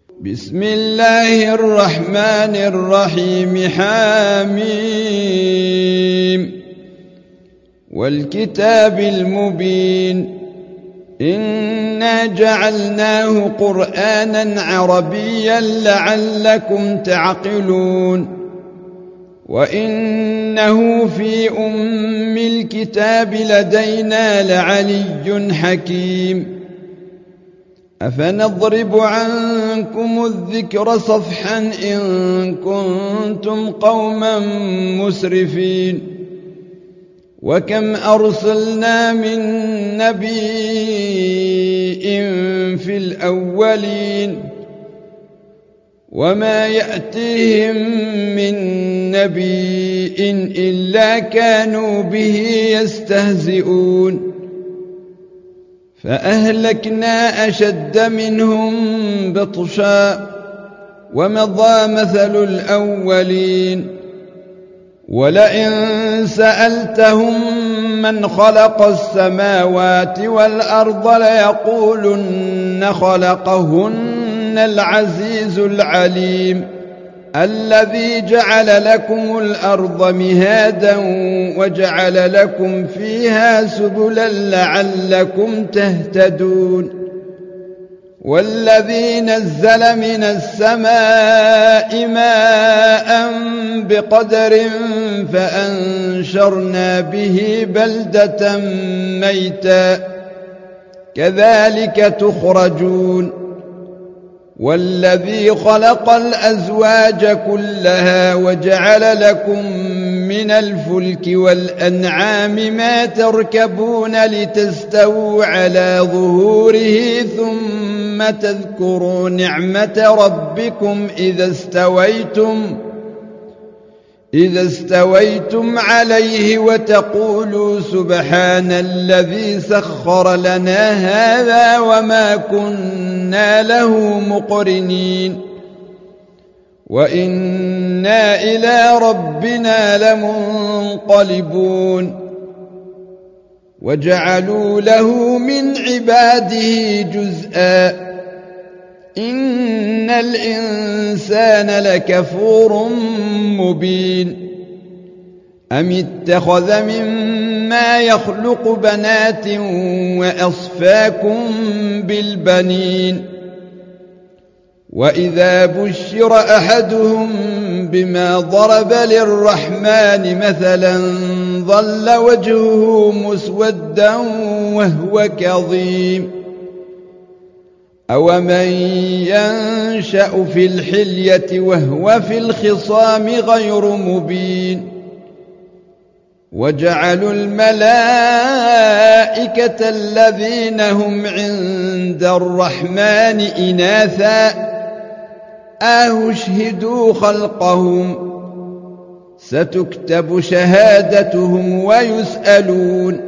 بسم الله الرحمن الرحيم. حاميم والكتاب المبين إنا جعلناه قرآنا عربيا لعلكم تعقلون وإنه في أم الكتاب لدينا لعلي حكيم أفنضرب عنكم الذكر صفحا إن كنتم قوما مسرفين وكم أرسلنا من نبي في الأولين وما يأتيهم من نبي إلا كانوا به يستهزئون فأهلكنا أشد منهم بطشا ومضى مثل الأولين ولئن سألتهم من خلق السماوات والأرض ليقولن خلقهن العزيز العليم الذي جعل لكم الأرض مهادا وجعل لكم فيها سبلا لعلكم تهتدون والذي نزل من السماء ماء بقدر فأنشرنا به بلدة ميتا كذلك تخرجون والذي خلق الأزواج كلها وجعل لكم من الفلك والأنعام ما تركبون لتستووا على ظهوره ثم تذكروا نعمة ربكم إذا استويتم عليه وتقولوا سبحان الذي سخر لنا هذا وما كنا له مقرنين وإنا إلى ربنا لمنقلبون وجعلوا له من عباده جزءا إن الإنسان لكفور مبين أم اتخذ مما يخلق بنات وأصفاكم بالبنين وإذا بشر أحدهم بما ضرب للرحمن مثلا ظل وجهه مسودا وهو كظيم أومن ينشأ في الحلية وهو في الخصام غير مبين وجعلوا الملائكة الذين هم عند الرحمن إناثا أشهدوا خلقهم ستكتب شهادتهم ويسألون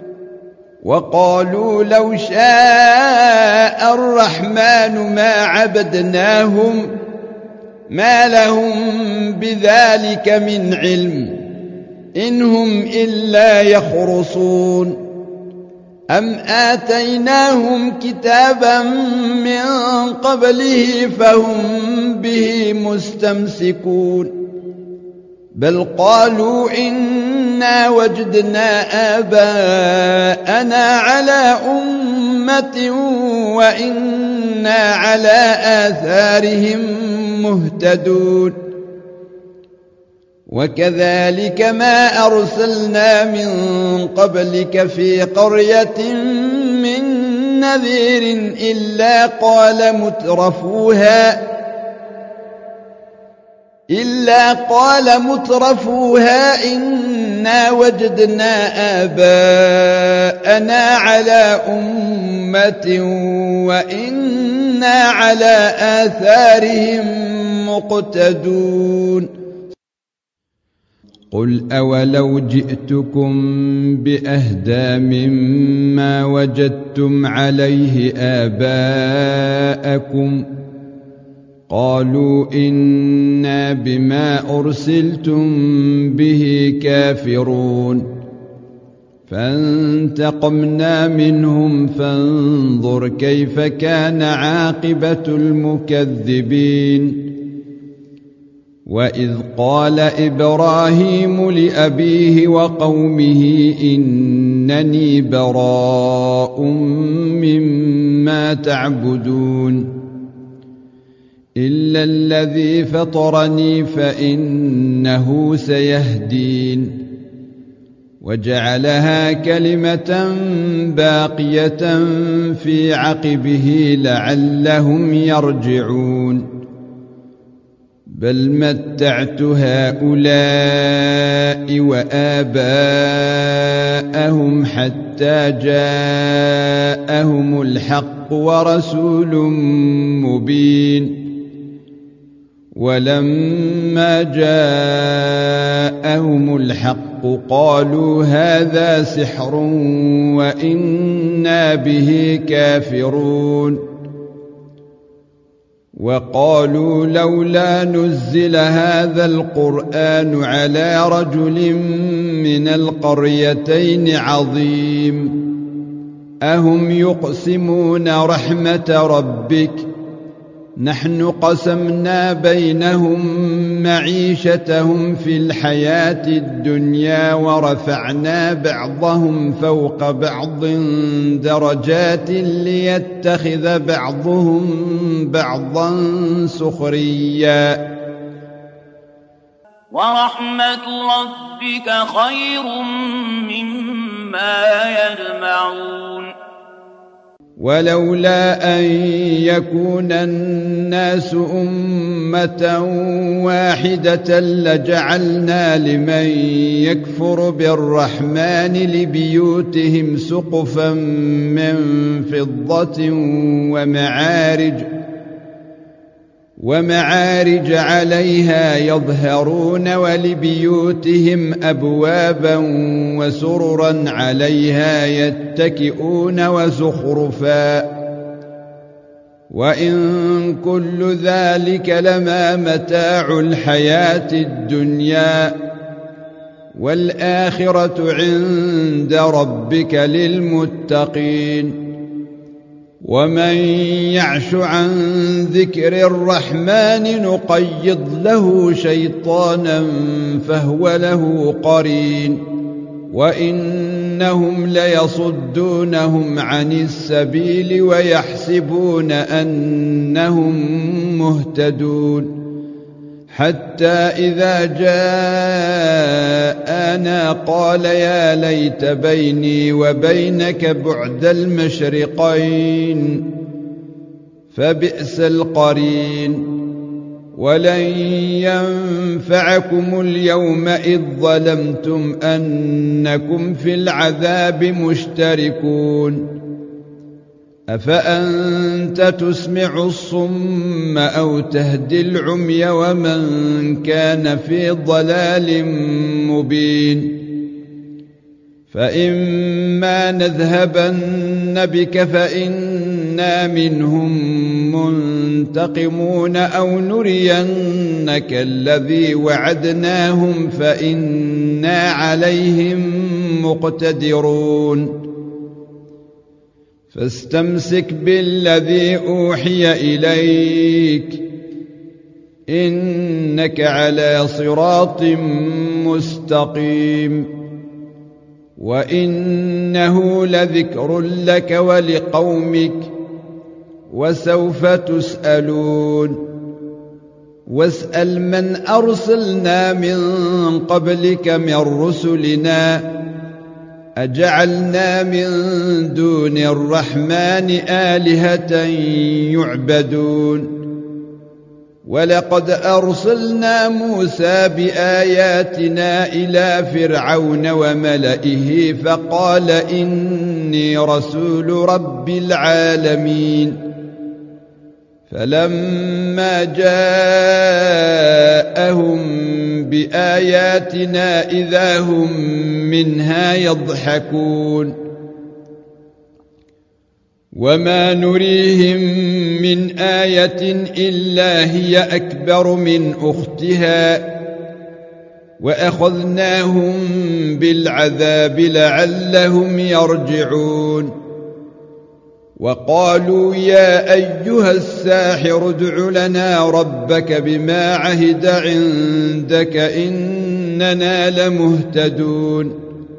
وقالوا لو شاء الرحمن ما عبدناهم ما لهم بذلك من علم إن هم إلا يخرصون أم آتيناهم كتابا من قبله فهم به مستمسكون بل قالوا إنا وجدنا آباءنا على أمة وإنا على آثارهم مهتدون وكذلك ما أرسلنا من قبلك في قرية من نذير إلا قال مترفوها إنا وجدنا آباءنا على أمة وإنا على آثارهم مقتدون قل أولو جئتكم بأهدى مما وجدتم عليه آباءكم قالوا إنا بما أرسلتم به كافرون فانتقمنا منهم فانظر كيف كان عاقبة المكذبين وإذ قال إبراهيم لأبيه وقومه إنني براء مما تعبدون إلا الذي فطرني فإنه سيهدين وجعلها كلمة باقية في عقبه لعلهم يرجعون بل متعت هؤلاء وآباءهم حتى جاءهم الحق ورسول مبين ولما جاءهم الحق قالوا هذا سحر وإنا به كافرون وقالوا لولا نزل هذا القرآن على رجل من القريتين عظيم أهم يقسمون رحمة ربك نحن قسمنا بينهم معيشتهم في الحياة الدنيا ورفعنا بعضهم فوق بعض درجات ليتخذ بعضهم بعضا سخريا ورحمة ربك خير مما يجمعون ولولا أن يكون الناس أمة واحدة لجعلنا لمن يكفر بالرحمن لبيوتهم سقفا من فضة ومعارج عليها يظهرون ولبيوتهم أبوابا وسررا عليها يتكئون وزخرفا وإن كل ذلك لما متاع الحياة الدنيا والآخرة عند ربك للمتقين ومن يعش عن ذكر الرحمن نقيض له شيطانا فهو له قرين وإنهم ليصدونهم عن السبيل ويحسبون أنهم مهتدون حتى إذا جاءنا قال يا ليت بيني وبينك بعد المشرقين فبئس القرين ولن ينفعكم اليوم إذ ظلمتم أنكم في العذاب مشتركون أفأنت تسمع الصم أو تهدي العمي ومن كان في ضلال مبين فإما نذهبن بك فإنا منهم منتقمون أو نرينك الذي وعدناهم فإنا عليهم مقتدرون فاستمسك بالذي أوحي إليك إنك على صراط مستقيم وإنه لذكر لك ولقومك وسوف تسألون واسأل من أرسلنا من قبلك من رسلنا أجعلنا من دون الرحمن آلهة يعبدون ولقد أرسلنا موسى بآياتنا إلى فرعون وملئه فقال إني رسول رب العالمين فلما جاءهم بآياتنا إذا هم منها يضحكون وما نريهم من آية إلا هي أكبر من أختها وأخذناهم بالعذاب لعلهم يرجعون وقالوا يا أيها الساحر ادع لنا ربك بما عهد عندك إننا لمهتدون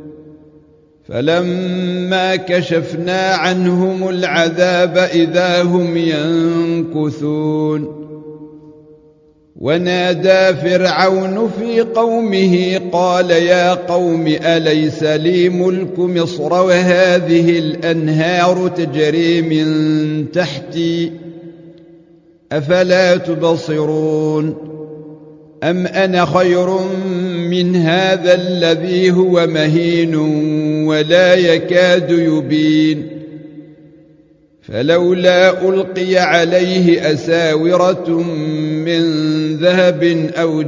فلما كشفنا عنهم العذاب إذا هم ينكثون ونادى فرعون في قومه قال يا قوم أليس لي ملك مصر وهذه الأنهار تجري من تحتي أفلا تبصرون أم أنا خير من هذا الذي هو مهين ولا يكاد يبين فلولا ألقي عليه أساورة من ذهب أو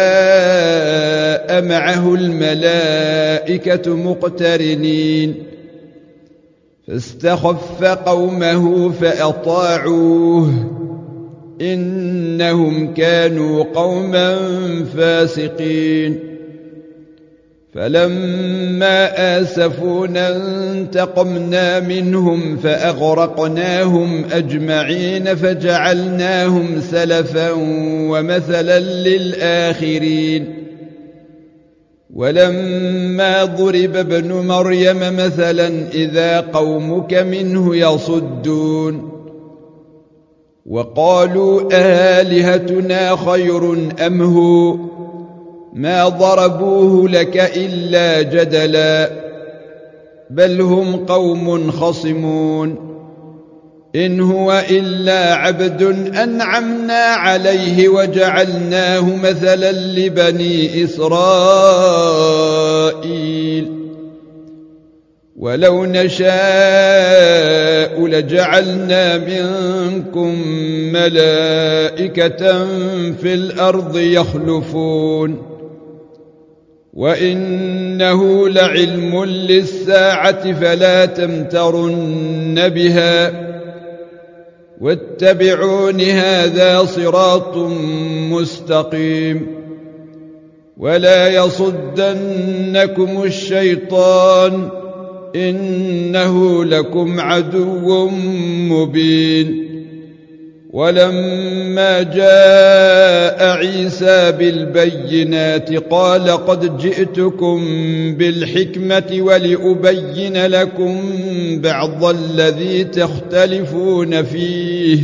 جاء معه الملائكة مقترنين فاستخف قومه فأطاعوه إنهم كانوا قوما فاسقين فلما آسفونا انتقمنا منهم فأغرقناهم أجمعين فجعلناهم سلفا ومثلا للآخرين ولما ضرب ابن مريم مثلا إذا قومك منه يصدون وقالوا آلهتنا خير أم هو ما ضربوه لك إلا جدلا بل هم قوم خصمون إن هو إلا عبد أنعمنا عليه وجعلناه مثلا لبني إسرائيل ولو نشاء لجعلنا منكم ملائكة في الأرض يخلفون وإنه لعلم للساعة فلا تمترن بها واتبعون هذا صراط مستقيم ولا يصدنكم الشيطان إنه لكم عدو مبين ولما جاء عيسى بالبينات قال قد جئتكم بالحكمة ولأبين لكم بعض الذي تختلفون فيه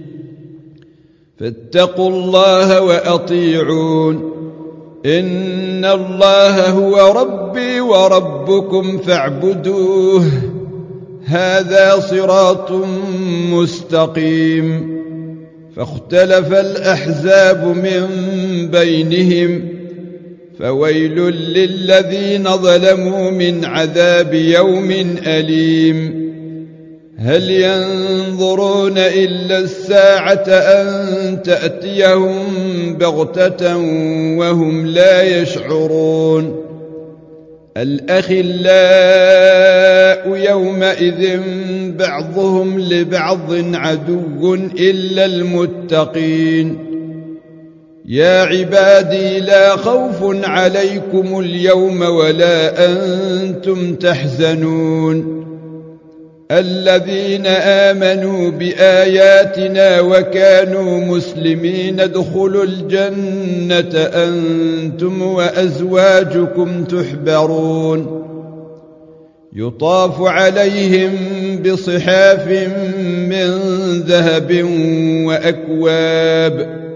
فاتقوا الله وأطيعون إن الله هو ربي وربكم فاعبدوه هذا صراط مستقيم فاختلف الأحزاب من بينهم فويل للذين ظلموا من عذاب يوم أليم هل ينظرون إلا الساعة أن تأتيهم بغتة وهم لا يشعرون الأخلاء يومئذ بعضهم لبعض عدو إلا المتقين يا عبادي لا خوف عليكم اليوم ولا أنتم تحزنون الذين آمنوا بآياتنا وكانوا مسلمين ادخلوا الجنة أنتم وأزواجكم تحبرون يطاف عليهم بصحاف من ذهب وأكواب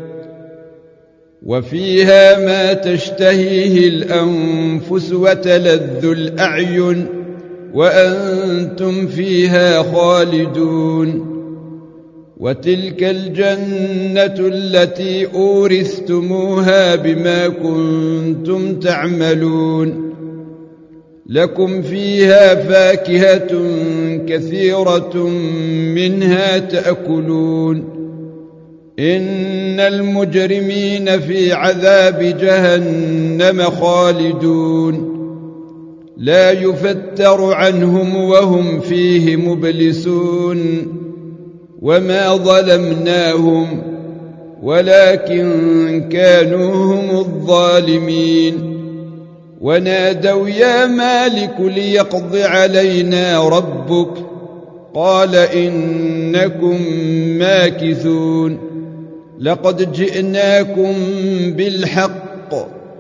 وفيها ما تشتهيه الأنفس وتلذ الأعين وأنتم فيها خالدون وتلك الجنة التي أورثتموها بما كنتم تعملون لكم فيها فاكهة كثيرة منها تأكلون إن المجرمين في عذاب جهنم خالدون لا يفتر عنهم وهم فيه مبلسون وما ظلمناهم ولكن كانوا هم الظالمين ونادوا يا مالك ليقض علينا ربك قال إنكم ماكثون لقد جئناكم بالحق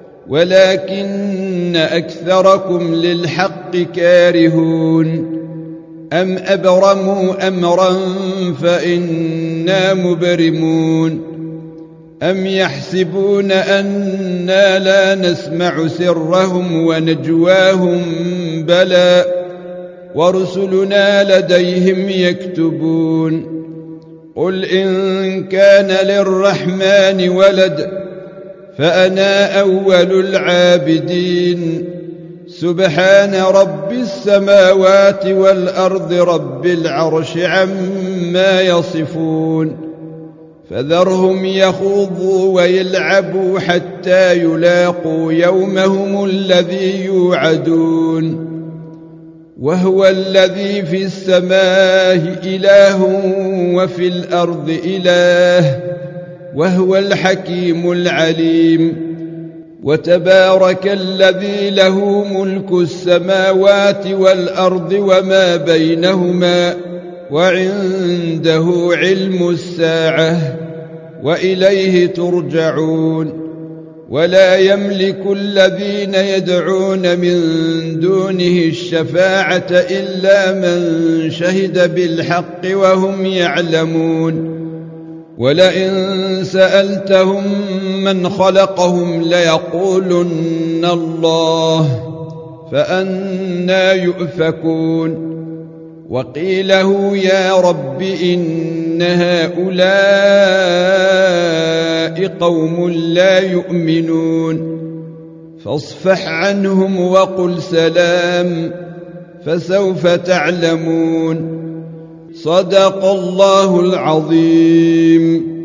ولكن أكثركم للحق كارهون أم أبرموا أمرا فإنا مبرمون أم يحسبون أنا لا نسمع سرهم ونجواهم بلى ورسلنا لديهم يكتبون قل إن كان للرحمن ولد فأنا أول العابدين سبحان رب السماوات والأرض رب العرش عما يصفون فذرهم يخوضوا ويلعبوا حتى يلاقوا يومهم الذي يوعدون وهو الذي في السماء إله وفي الأرض إله وهو الحكيم العليم وتبارك الذي له ملك السماوات والأرض وما بينهما وعنده علم الساعة وإليه ترجعون ولا يملك الذين يدعون من دونه الشفاعة إلا من شهد بالحق وهم يعلمون ولئن سألتهم من خلقهم ليقولن الله فأنى يؤفكون وقيله يا رب إن هؤلاء قوم لا يؤمنون فاصفح عنهم وقل سلام فسوف تعلمون صدق الله العظيم.